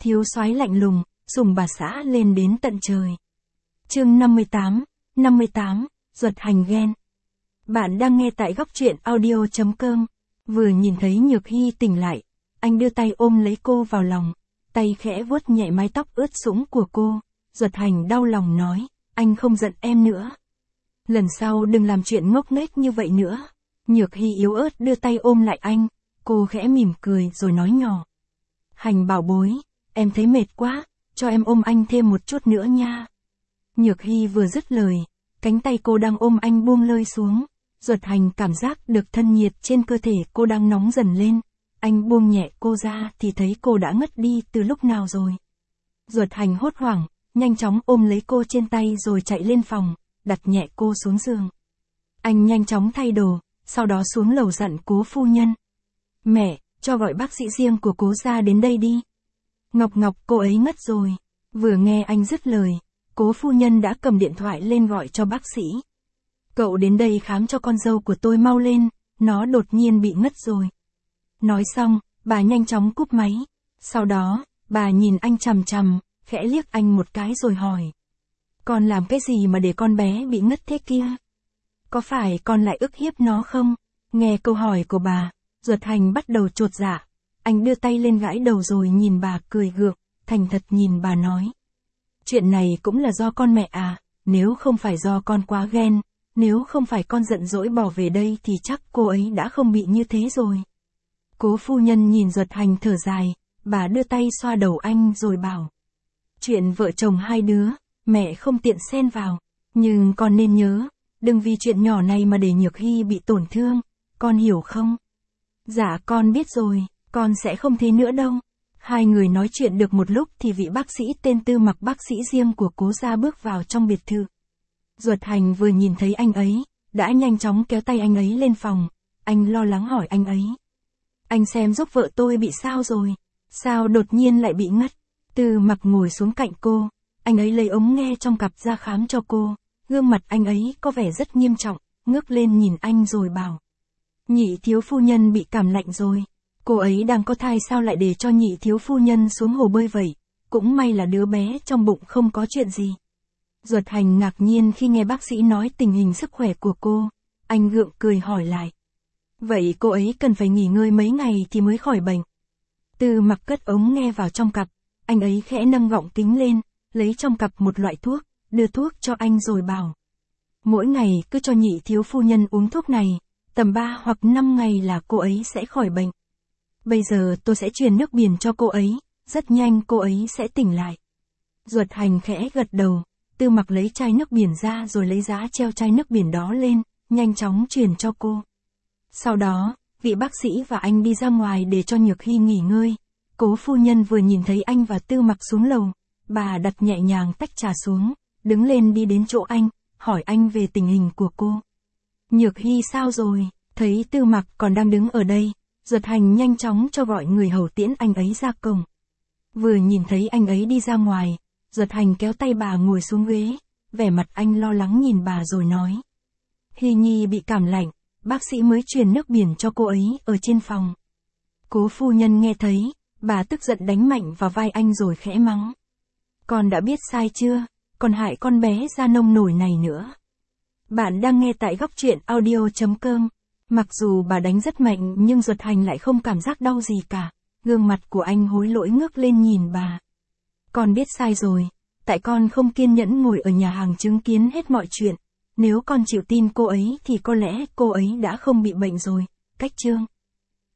Thiếu soái lạnh lùng, sùng bà xã lên đến tận trời. Chương 58, Duật Hành ghen. Bạn đang nghe tại góc truyện audio.com. Vừa nhìn thấy Nhược Hy tỉnh lại, anh đưa tay ôm lấy cô vào lòng, tay khẽ vuốt nhẹ mái tóc ướt sũng của cô. Duật Hành đau lòng nói, anh không giận em nữa. Lần sau đừng làm chuyện ngốc nghếch như vậy nữa. Nhược Hy yếu ớt đưa tay ôm lại anh, cô khẽ mỉm cười rồi nói nhỏ. Hành bảo bối, em thấy mệt quá, cho em ôm anh thêm một chút nữa nha. Nhược Hy vừa dứt lời, cánh tay cô đang ôm anh buông lơi xuống. Duật Hành cảm giác được thân nhiệt trên cơ thể cô đang nóng dần lên. Anh buông nhẹ cô ra thì thấy cô đã ngất đi từ lúc nào rồi. Duật Hành hốt hoảng, nhanh chóng ôm lấy cô trên tay rồi chạy lên phòng, đặt nhẹ cô xuống giường. Anh nhanh chóng thay đồ, sau đó xuống lầu dặn Cố phu nhân. Mẹ, cho gọi bác sĩ riêng của Cố ra đến đây đi. Ngọc, cô ấy ngất rồi. Vừa nghe anh dứt lời, Cố phu nhân đã cầm điện thoại lên gọi cho bác sĩ. Cậu đến đây khám cho con dâu của tôi mau lên, nó đột nhiên bị ngất rồi. Nói xong, bà nhanh chóng cúp máy. Sau đó, bà nhìn anh chằm chằm, khẽ liếc anh một cái rồi hỏi. Con làm cái gì mà để con bé bị ngất thế kia? Có phải con lại ức hiếp nó không? Nghe câu hỏi của bà, Duật Hành bắt đầu chột dạ. Anh đưa tay lên gãi đầu rồi nhìn bà cười gượng, thành thật nhìn bà nói. Chuyện này cũng là do con mẹ à, nếu không phải do con quá ghen, nếu không phải con giận dỗi bỏ về đây thì chắc cô ấy đã không bị như thế rồi. Cố phu nhân nhìn Duật Hành thở dài, bà đưa tay xoa đầu anh rồi bảo. Chuyện vợ chồng hai đứa, mẹ không tiện xen vào, nhưng con nên nhớ, đừng vì chuyện nhỏ này mà để Nhược Hy bị tổn thương, con hiểu không? Dạ con biết rồi, con sẽ không thế nữa đâu. Hai người nói chuyện được một lúc thì vị bác sĩ tên Tư Mặc, bác sĩ riêng của Cố gia bước vào trong biệt thự. Duật Hành vừa nhìn thấy anh ấy, đã nhanh chóng kéo tay anh ấy lên phòng. Anh lo lắng hỏi anh ấy. Anh xem giúp vợ tôi bị sao rồi? Sao đột nhiên lại bị ngất? Tư Mặc ngồi xuống cạnh cô, anh ấy lấy ống nghe trong cặp ra khám cho cô. Gương mặt anh ấy có vẻ rất nghiêm trọng, ngước lên nhìn anh rồi bảo. Nhị thiếu phu nhân bị cảm lạnh rồi. Cô ấy đang có thai sao lại để cho nhị thiếu phu nhân xuống hồ bơi vậy? Cũng may là đứa bé trong bụng không có chuyện gì. Duật Hành ngạc nhiên khi nghe bác sĩ nói tình hình sức khỏe của cô. Anh gượng cười hỏi lại. Vậy cô ấy cần phải nghỉ ngơi mấy ngày thì mới khỏi bệnh. Tư Mặc cất ống nghe vào trong cặp. Anh ấy khẽ nâng gọng kính lên, lấy trong cặp một loại thuốc, đưa thuốc cho anh rồi bảo. Mỗi ngày cứ cho nhị thiếu phu nhân uống thuốc này, tầm 3 hoặc 5 ngày là cô ấy sẽ khỏi bệnh. Bây giờ tôi sẽ truyền nước biển cho cô ấy, rất nhanh cô ấy sẽ tỉnh lại. Duật Hành khẽ gật đầu, Tư Mặc lấy chai nước biển ra rồi lấy giá treo chai nước biển đó lên, nhanh chóng truyền cho cô. Sau đó, vị bác sĩ và anh đi ra ngoài để cho Nhược Hy nghỉ ngơi. Cố phu nhân vừa nhìn thấy anh và Tư Mặc xuống lầu, bà đặt nhẹ nhàng tách trà xuống, đứng lên đi đến chỗ anh, hỏi anh về tình hình của cô. Nhược Hy sao rồi? Thấy Tư Mặc còn đang đứng ở đây, Duật Hành nhanh chóng cho gọi người hầu tiễn anh ấy ra cổng. Vừa nhìn thấy anh ấy đi ra ngoài, Duật Hành kéo tay bà ngồi xuống ghế, vẻ mặt anh lo lắng nhìn bà rồi nói. Hy Nhi bị cảm lạnh, bác sĩ mới truyền nước biển cho cô ấy ở trên phòng. Cố phu nhân nghe thấy, bà tức giận đánh mạnh vào vai anh rồi khẽ mắng. Con đã biết sai chưa, còn hại con bé da nông nổi này nữa. Bạn đang nghe tại góc truyện audio.com. Mặc dù bà đánh rất mạnh nhưng Duật Hành lại không cảm giác đau gì cả. Gương mặt của anh hối lỗi ngước lên nhìn bà. Con biết sai rồi, tại con không kiên nhẫn ngồi ở nhà hàng chứng kiến hết mọi chuyện. Nếu con chịu tin cô ấy thì có lẽ cô ấy đã không bị bệnh rồi. Cách chương.